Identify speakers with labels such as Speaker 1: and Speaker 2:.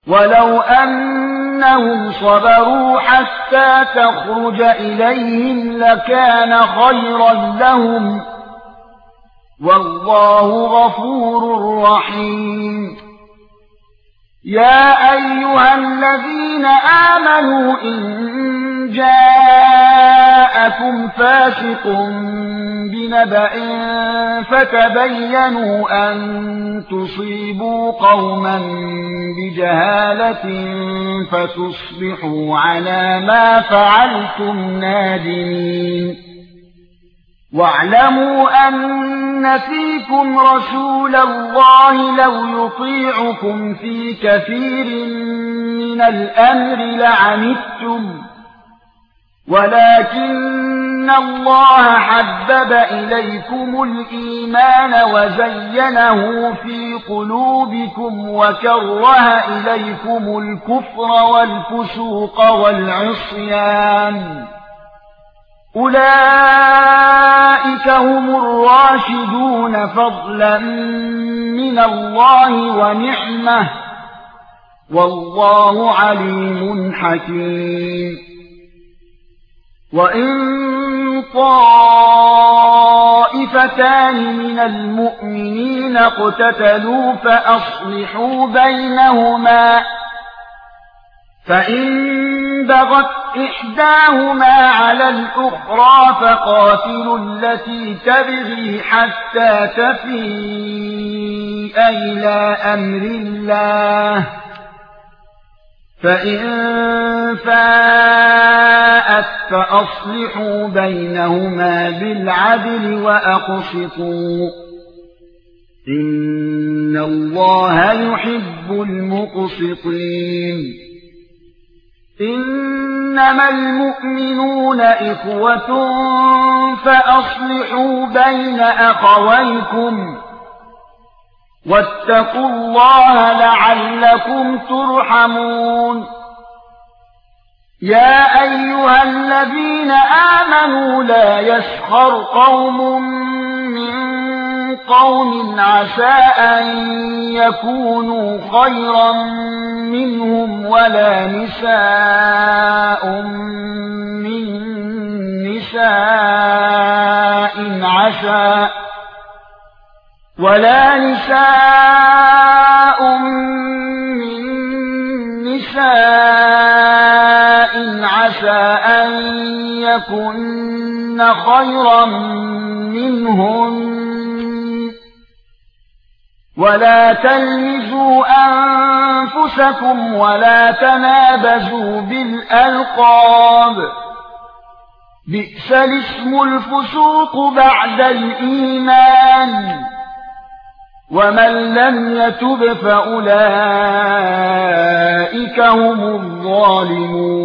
Speaker 1: ولو أنهم صبروا حتى تخرج إليهم لكان خيرا لهم والله غفور رحيم يا أيها الذين آمنوا إن جاءكم فاسق بنبأ فتبينوا أن تصيبوا قوما بجهالة فتصبحوا على ما فعلتم نادمين واعلموا أن فيكم رسول الله لو يطيعكم في كثير من الأمر لعنتم ولكن الله حبب إليكم الإيمان وزينه في قلوبكم وكره إليكم الكفر والفسوق والعصيان أولئك هم الراشدون فضلا من الله ونعمة والله عليم حكيم وإن طائفتان من المؤمنين اقتتلوا فأصلحوا بينهما فإن بغت إحداهما على الأخرى فقاتلوا التي تبغي حتى تفيء إلى أمر الله فإن فاءت فأصلحوا بينهما بالعدل وأقسطوا إن الله يحب المقسطين إنما المؤمنون إخوة فأصلحوا بين أخويكم واتقوا الله لعلكم ترحمون يا أيها الذين آمنوا لا يسخر قوم من قوم عسى أن يكونوا خيرا منهم ولا نساء من نساء عسى أن يكن خيرا منهم ولا تلمزوا أنفسكم ولا تنابزوا بالألقاب بئس الاسم الفسوق بعد الإيمان ومن لم يتب فأولئك هم الظالمون